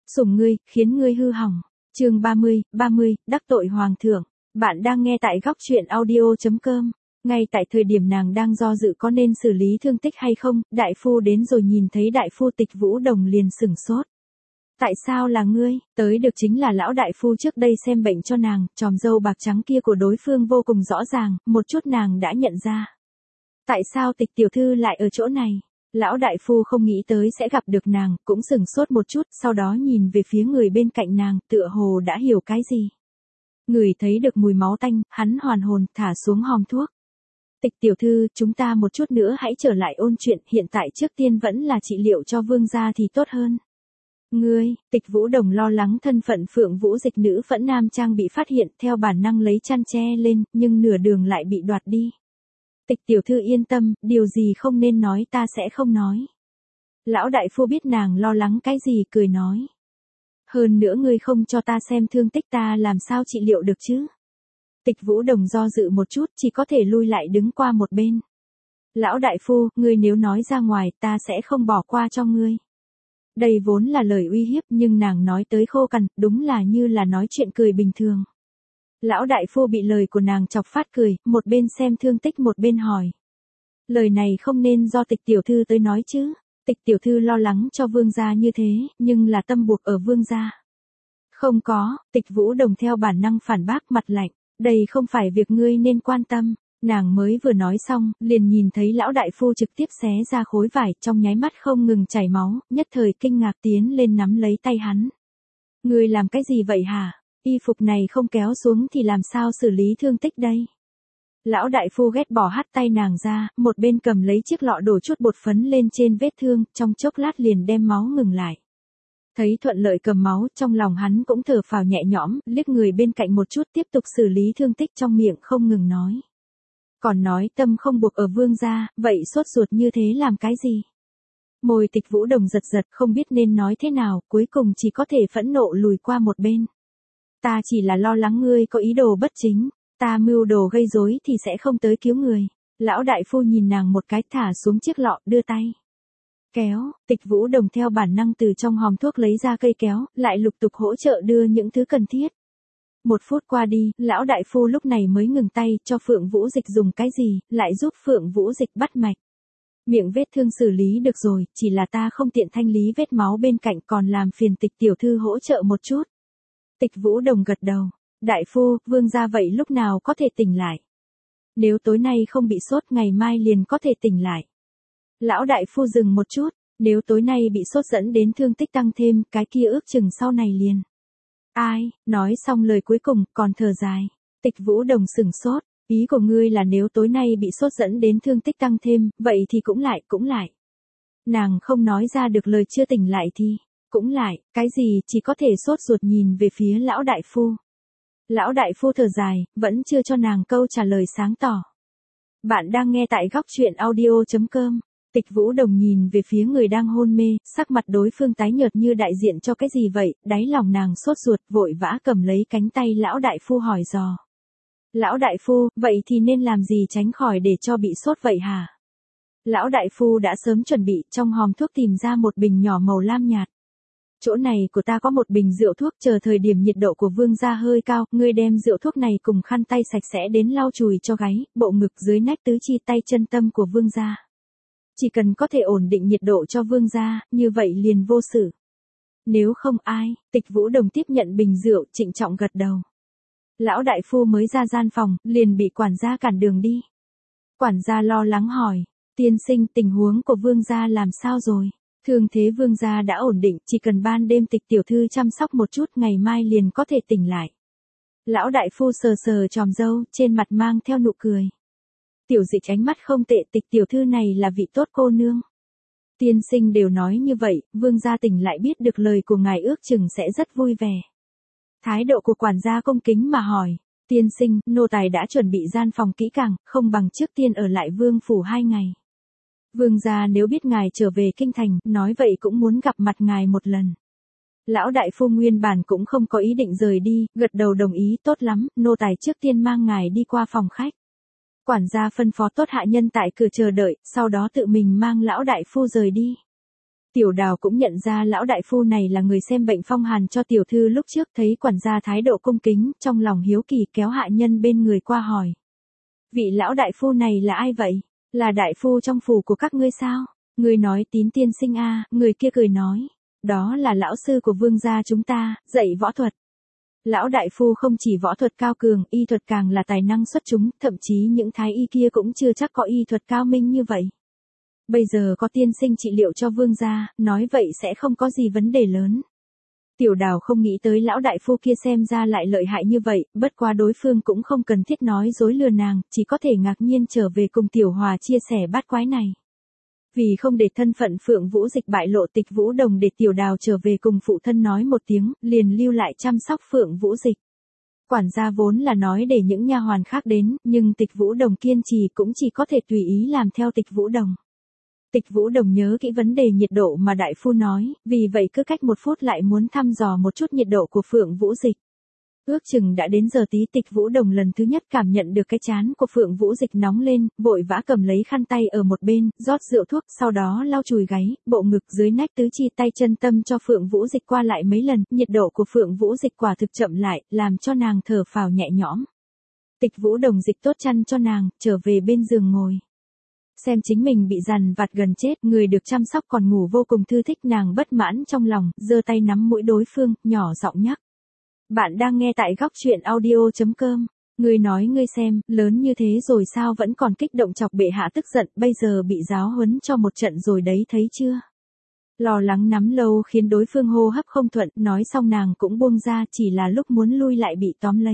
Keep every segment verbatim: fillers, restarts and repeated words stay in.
sủng ngươi, khiến ngươi hư hỏng. Chương ba mươi, ba mươi, đắc tội hoàng thượng. Bạn đang nghe tại góc truyện audio chấm com. Ngay tại thời điểm nàng đang do dự có nên xử lý thương tích hay không, đại phu đến rồi nhìn thấy đại phu Tịch Vũ Đồng liền sửng sốt. Tại sao là ngươi? Tới được chính là lão đại phu trước đây xem bệnh cho nàng, chòm râu bạc trắng kia của đối phương vô cùng rõ ràng, một chút nàng đã nhận ra. Tại sao Tịch tiểu thư lại ở chỗ này? Lão đại phu không nghĩ tới sẽ gặp được nàng, cũng sửng sốt một chút, sau đó nhìn về phía người bên cạnh nàng, tựa hồ đã hiểu cái gì. Người thấy được mùi máu tanh, hắn hoàn hồn, thả xuống hòm thuốc. Tịch tiểu thư, chúng ta một chút nữa hãy trở lại ôn chuyện, hiện tại trước tiên vẫn là trị liệu cho vương gia thì tốt hơn. Ngươi, Tịch Vũ Đồng lo lắng thân phận Phượng Vũ Dịch nữ Phẫn Nam Trang bị phát hiện, theo bản năng lấy chăn che lên, nhưng nửa đường lại bị đoạt đi. Tịch tiểu thư yên tâm, điều gì không nên nói ta sẽ không nói. Lão đại phu biết nàng lo lắng cái gì, cười nói. Hơn nữa ngươi không cho ta xem thương tích ta làm sao trị liệu được chứ. Tịch Vũ Đồng do dự một chút, chỉ có thể lui lại đứng qua một bên. Lão đại phu, ngươi nếu nói ra ngoài, ta sẽ không bỏ qua cho ngươi. Đây vốn là lời uy hiếp, nhưng nàng nói tới khô cằn, đúng là như là nói chuyện cười bình thường. Lão đại phu bị lời của nàng chọc phát cười, một bên xem thương tích một bên hỏi. Lời này không nên do Tịch tiểu thư tới nói chứ. Tịch tiểu thư lo lắng cho vương gia như thế, nhưng là tâm buộc ở vương gia. Không có, Tịch Vũ Đồng theo bản năng phản bác mặt lạnh. Đây không phải việc ngươi nên quan tâm. Nàng mới vừa nói xong, liền nhìn thấy lão đại phu trực tiếp xé ra khối vải, trong nháy mắt không ngừng chảy máu, nhất thời kinh ngạc tiến lên nắm lấy tay hắn. Ngươi làm cái gì vậy hả? Y phục này không kéo xuống thì làm sao xử lý thương tích đây? Lão đại phu ghét bỏ hắt tay nàng ra, một bên cầm lấy chiếc lọ đổ chút bột phấn lên trên vết thương, trong chốc lát liền đem máu ngừng lại. Thấy thuận lợi cầm máu, trong lòng hắn cũng thở phào nhẹ nhõm, liếc người bên cạnh một chút tiếp tục xử lý thương tích trong miệng không ngừng nói. Còn nói tâm không buộc ở vương gia, vậy sốt ruột như thế làm cái gì? Môi Tịch Vũ Đồng giật giật không biết nên nói thế nào, cuối cùng chỉ có thể phẫn nộ lùi qua một bên. Ta chỉ là lo lắng ngươi có ý đồ bất chính, ta mưu đồ gây rối thì sẽ không tới cứu người. Lão đại phu nhìn nàng một cái thả xuống chiếc lọ, đưa tay. Kéo, Tịch Vũ Đồng theo bản năng từ trong hòm thuốc lấy ra cây kéo, lại lục tục hỗ trợ đưa những thứ cần thiết. Một phút qua đi, lão đại phu lúc này mới ngừng tay, cho Phượng Vũ Dịch dùng cái gì, lại giúp Phượng Vũ Dịch bắt mạch. Miệng vết thương xử lý được rồi, chỉ là ta không tiện thanh lý vết máu bên cạnh, còn làm phiền Tịch tiểu thư hỗ trợ một chút. Tịch Vũ Đồng gật đầu. Đại phu, vương gia vậy lúc nào có thể tỉnh lại? Nếu tối nay không bị sốt, ngày mai liền có thể tỉnh lại. Lão đại phu dừng một chút, nếu tối nay bị sốt dẫn đến thương tích tăng thêm, cái kia ước chừng sau này liền. Ai, nói xong lời cuối cùng, còn thở dài. Tịch Vũ Đồng sửng sốt, ý của ngươi là nếu tối nay bị sốt dẫn đến thương tích tăng thêm, vậy thì cũng lại, cũng lại. Nàng không nói ra được lời chưa tỉnh lại thì, cũng lại, cái gì, chỉ có thể sốt ruột nhìn về phía lão đại phu. Lão đại phu thở dài, vẫn chưa cho nàng câu trả lời sáng tỏ. Bạn đang nghe tại góc truyện audio chấm com. Tịch Vũ Đồng nhìn về phía người đang hôn mê, sắc mặt đối phương tái nhợt như đại diện cho cái gì vậy, đáy lòng nàng sốt ruột, vội vã cầm lấy cánh tay lão đại phu hỏi dò. Lão đại phu, vậy thì nên làm gì tránh khỏi để cho bị sốt vậy hả? Lão đại phu đã sớm chuẩn bị, trong hòm thuốc tìm ra một bình nhỏ màu lam nhạt. Chỗ này của ta có một bình rượu thuốc, chờ thời điểm nhiệt độ của vương gia hơi cao, ngươi đem rượu thuốc này cùng khăn tay sạch sẽ đến lau chùi cho gáy, bộ ngực dưới nách tứ chi tay chân tâm của vương gia. Chỉ cần có thể ổn định nhiệt độ cho vương gia, như vậy liền vô sự. Nếu không ai, Tịch Vũ Đồng tiếp nhận bình rượu, trịnh trọng gật đầu. Lão đại phu mới ra gian phòng, liền bị quản gia cản đường đi. Quản gia lo lắng hỏi, tiên sinh, tình huống của vương gia làm sao rồi? Thương thế vương gia đã ổn định, chỉ cần ban đêm Tịch tiểu thư chăm sóc một chút, ngày mai liền có thể tỉnh lại. Lão đại phu sờ sờ chòm râu, trên mặt mang theo nụ cười. Tiểu Dịch ánh mắt không tệ, Tịch tiểu thư này là vị tốt cô nương. Tiên sinh đều nói như vậy, vương gia tỉnh lại biết được lời của ngài ước chừng sẽ rất vui vẻ. Thái độ của quản gia cung kính mà hỏi, tiên sinh, nô tài đã chuẩn bị gian phòng kỹ càng, không bằng trước tiên ở lại vương phủ hai ngày. Vương gia nếu biết ngài trở về kinh thành, nói vậy cũng muốn gặp mặt ngài một lần. Lão đại phu nguyên bản cũng không có ý định rời đi, gật đầu đồng ý, tốt lắm, nô tài trước tiên mang ngài đi qua phòng khách. Quản gia phân phó tốt hạ nhân tại cửa chờ đợi, sau đó tự mình mang lão đại phu rời đi. Tiểu Đào cũng nhận ra lão đại phu này là người xem bệnh phong hàn cho tiểu thư lúc trước, thấy quản gia thái độ cung kính, trong lòng hiếu kỳ kéo hạ nhân bên người qua hỏi. Vị lão đại phu này là ai vậy? Là đại phu trong phủ của các ngươi sao? Người nói Tín tiên sinh a, à, người kia cười nói. Đó là lão sư của vương gia chúng ta, dạy võ thuật. Lão đại phu không chỉ võ thuật cao cường, y thuật càng là tài năng xuất chúng, thậm chí những thái y kia cũng chưa chắc có y thuật cao minh như vậy. Bây giờ có tiên sinh trị liệu cho vương gia, nói vậy sẽ không có gì vấn đề lớn. Tiểu Đào không nghĩ tới lão đại phu kia xem ra lại lợi hại như vậy, bất quá đối phương cũng không cần thiết nói dối lừa nàng, chỉ có thể ngạc nhiên trở về cùng Tiểu Hòa chia sẻ bát quái này. Vì không để thân phận Phượng Vũ Dịch bại lộ, Tịch Vũ Đồng để Tiểu Đào trở về cùng phụ thân nói một tiếng, liền lưu lại chăm sóc Phượng Vũ Dịch. Quản gia vốn là nói để những nha hoàn khác đến, nhưng Tịch Vũ Đồng kiên trì cũng chỉ có thể tùy ý làm theo Tịch Vũ Đồng. Tịch Vũ Đồng nhớ kỹ vấn đề nhiệt độ mà đại phu nói, vì vậy cứ cách một phút lại muốn thăm dò một chút nhiệt độ của Phượng Vũ Dịch. Ước chừng đã đến giờ tí, Tịch Vũ Đồng lần thứ nhất cảm nhận được cái trán của Phượng Vũ Dịch nóng lên, vội vã cầm lấy khăn tay ở một bên, rót rượu thuốc, sau đó lau chùi gáy, bộ ngực dưới nách tứ chi tay chân tâm cho Phượng Vũ Dịch qua lại mấy lần, nhiệt độ của Phượng Vũ Dịch quả thực chậm lại, làm cho nàng thở phào nhẹ nhõm. Tịch Vũ Đồng dịch tốt chăn cho nàng, trở về bên giường ngồi. Xem chính mình bị dằn vặt gần chết, người được chăm sóc còn ngủ vô cùng thư thích, nàng bất mãn trong lòng, giơ tay nắm mũi đối phương, nhỏ giọng nhắc. Bạn đang nghe tại góc truyện audio chấm com. Ngươi nói ngươi xem, lớn như thế rồi sao vẫn còn kích động chọc bệ hạ tức giận, bây giờ bị giáo huấn cho một trận rồi đấy thấy chưa? Lo lắng nắm lâu khiến đối phương hô hấp không thuận, nói xong nàng cũng buông ra, chỉ là lúc muốn lui lại bị tóm lấy.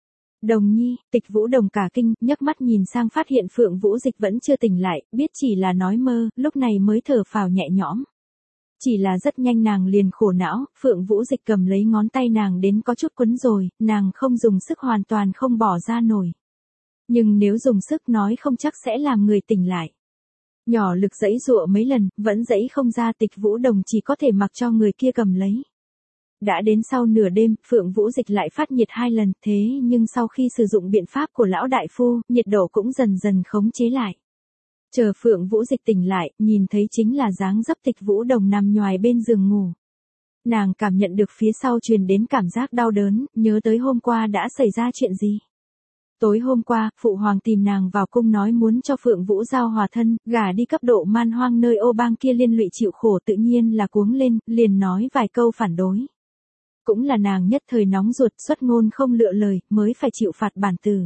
Đồng nhi, Tịch Vũ Đồng cả kinh, nhấc mắt nhìn sang phát hiện Phượng Vũ Dịch vẫn chưa tỉnh lại, biết chỉ là nói mơ, lúc này mới thở phào nhẹ nhõm. Chỉ là rất nhanh nàng liền khổ não, Phượng Vũ Dịch cầm lấy ngón tay nàng đến có chút quấn rồi, nàng không dùng sức hoàn toàn không bỏ ra nổi. Nhưng nếu dùng sức nói không chắc sẽ làm người tỉnh lại. Nhỏ lực giãy giụa mấy lần, vẫn giãy không ra, Tịch Vũ Đồng chỉ có thể mặc cho người kia cầm lấy. Đã đến sau nửa đêm, Phượng Vũ Dịch lại phát nhiệt hai lần, thế nhưng sau khi sử dụng biện pháp của lão đại phu, nhiệt độ cũng dần dần khống chế lại. Chờ Phượng Vũ Dịch tỉnh lại, nhìn thấy chính là dáng dấp Tịch Vũ Đồng nằm nhoài bên giường ngủ. Nàng cảm nhận được phía sau truyền đến cảm giác đau đớn, nhớ tới hôm qua đã xảy ra chuyện gì. Tối hôm qua, Phụ Hoàng tìm nàng vào cung nói muốn cho Phượng Vũ Giao hòa thân, gả đi cấp độ man hoang nơi ô bang kia liên lụy chịu khổ, tự nhiên là cuống lên, liền nói vài câu phản đối. Cũng là nàng nhất thời nóng ruột, xuất ngôn không lựa lời, mới phải chịu phạt bản tử.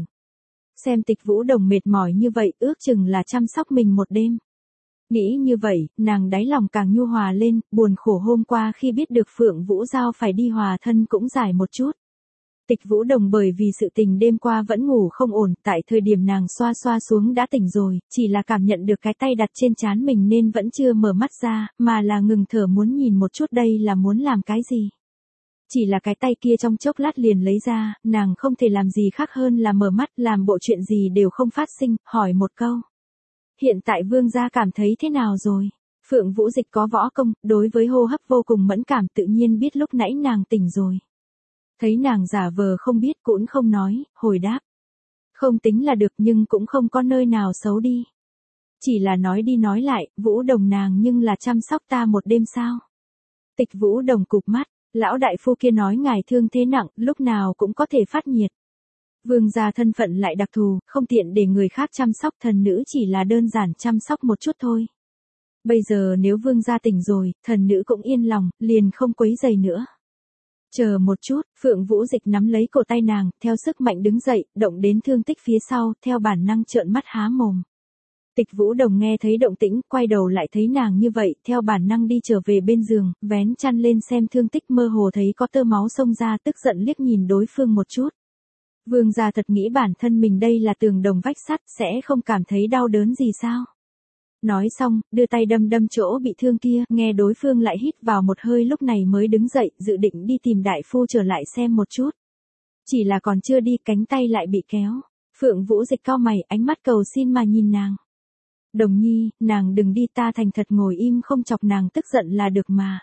Xem Tịch Vũ Đồng mệt mỏi như vậy, ước chừng là chăm sóc mình một đêm. Nghĩ như vậy, nàng đáy lòng càng nhu hòa lên, buồn khổ hôm qua khi biết được Phượng Vũ Giao phải đi hòa thân cũng giải một chút. Tịch Vũ Đồng bởi vì sự tình đêm qua vẫn ngủ không ổn, tại thời điểm nàng xoa xoa xuống đã tỉnh rồi, chỉ là cảm nhận được cái tay đặt trên trán mình nên vẫn chưa mở mắt ra, mà là ngừng thở muốn nhìn một chút đây là muốn làm cái gì. Chỉ là cái tay kia trong chốc lát liền lấy ra, nàng không thể làm gì khác hơn là mở mắt, làm bộ chuyện gì đều không phát sinh, hỏi một câu. Hiện tại vương gia cảm thấy thế nào rồi? Phượng Vũ Dịch có võ công, đối với hô hấp vô cùng mẫn cảm, tự nhiên biết lúc nãy nàng tỉnh rồi. Thấy nàng giả vờ không biết cũng không nói, hồi đáp. Không tính là được nhưng cũng không có nơi nào xấu đi. Chỉ là nói đi nói lại, Vũ Đồng nàng nhưng là chăm sóc ta một đêm sao? Tịch Vũ Đồng cụp mắt. Lão đại phu kia nói ngài thương thế nặng, lúc nào cũng có thể phát nhiệt. Vương gia thân phận lại đặc thù, không tiện để người khác chăm sóc, thần nữ chỉ là đơn giản chăm sóc một chút thôi. Bây giờ nếu vương gia tỉnh rồi, thần nữ cũng yên lòng, liền không quấy rầy nữa. Chờ một chút, Phượng Vũ Dịch nắm lấy cổ tay nàng, theo sức mạnh đứng dậy, động đến thương tích phía sau, theo bản năng trợn mắt há mồm. Tịch Vũ Đồng nghe thấy động tĩnh, quay đầu lại thấy nàng như vậy, theo bản năng đi trở về bên giường, vén chăn lên xem thương tích, mơ hồ thấy có tơ máu xông ra, tức giận liếc nhìn đối phương một chút. Vương gia thật nghĩ bản thân mình đây là tường đồng vách sắt, sẽ không cảm thấy đau đớn gì sao? Nói xong, đưa tay đâm đâm chỗ bị thương kia, nghe đối phương lại hít vào một hơi, lúc này mới đứng dậy, dự định đi tìm đại phu trở lại xem một chút. Chỉ là còn chưa đi, cánh tay lại bị kéo. Phượng Vũ Dịch cau mày, ánh mắt cầu xin mà nhìn nàng. Đồng nhi, nàng đừng đi, ta thành thật ngồi im không chọc nàng tức giận là được mà.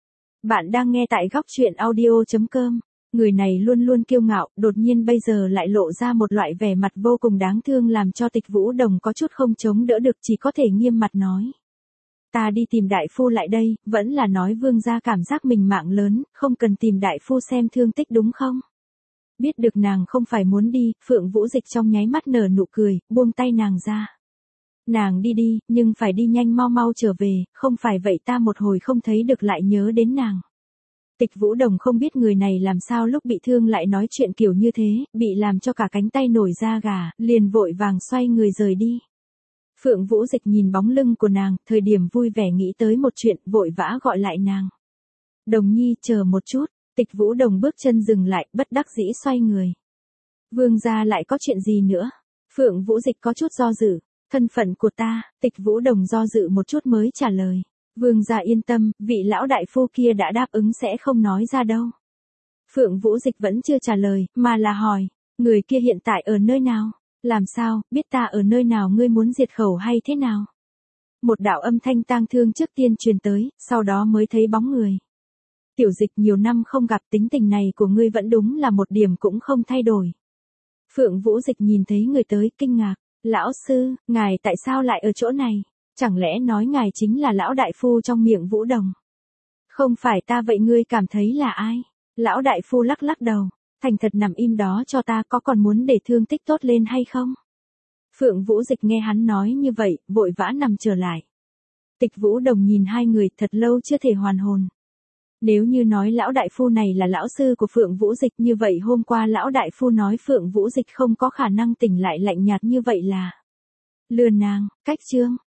Bạn đang nghe tại góc truyện audio chấm com. Người này luôn luôn kiêu ngạo, đột nhiên bây giờ lại lộ ra một loại vẻ mặt vô cùng đáng thương làm cho Tịch Vũ Đồng có chút không chống đỡ được, chỉ có thể nghiêm mặt nói. Ta đi tìm đại phu lại đây, vẫn là nói vương gia cảm giác mình mạng lớn, không cần tìm đại phu xem thương tích đúng không? Biết được nàng không phải muốn đi, Phượng Vũ Dịch trong nháy mắt nở nụ cười, buông tay nàng ra. Nàng đi đi, nhưng phải đi nhanh mau mau trở về, không phải vậy ta một hồi không thấy được lại nhớ đến nàng. Tịch Vũ Đồng không biết người này làm sao lúc bị thương lại nói chuyện kiểu như thế, bị làm cho cả cánh tay nổi da gà, liền vội vàng xoay người rời đi. Phượng Vũ Dịch nhìn bóng lưng của nàng, thời điểm vui vẻ nghĩ tới một chuyện, vội vã gọi lại nàng. Đồng nhi chờ một chút, Tịch Vũ Đồng bước chân dừng lại, bất đắc dĩ xoay người. Vương gia lại có chuyện gì nữa? Phượng Vũ Dịch có chút do dự, thân phận của ta, Tịch Vũ Đồng do dự một chút mới trả lời. Vương gia yên tâm, vị lão đại phu kia đã đáp ứng sẽ không nói ra đâu. Phượng Vũ Dịch vẫn chưa trả lời, mà là hỏi, người kia hiện tại ở nơi nào? Làm sao, biết ta ở nơi nào ngươi muốn diệt khẩu hay thế nào? Một đạo âm thanh tang thương trước tiên truyền tới, sau đó mới thấy bóng người. Tiểu Dịch nhiều năm không gặp tính tình này của ngươi vẫn đúng là một điểm cũng không thay đổi. Phượng Vũ Dịch nhìn thấy người tới, kinh ngạc, lão sư, ngài tại sao lại ở chỗ này? Chẳng lẽ nói ngài chính là lão đại phu trong miệng Vũ Đồng? Không phải ta vậy ngươi cảm thấy là ai? Lão đại phu lắc lắc đầu, thành thật nằm im đó cho ta, có còn muốn để thương tích tốt lên hay không? Phượng Vũ Dịch nghe hắn nói như vậy, vội vã nằm trở lại. Tịch Vũ Đồng nhìn hai người thật lâu chưa thể hoàn hồn. Nếu như nói lão đại phu này là lão sư của Phượng Vũ Dịch như vậy hôm qua lão đại phu nói Phượng Vũ Dịch không có khả năng tỉnh lại lạnh nhạt như vậy là lừa nàng, cách chương.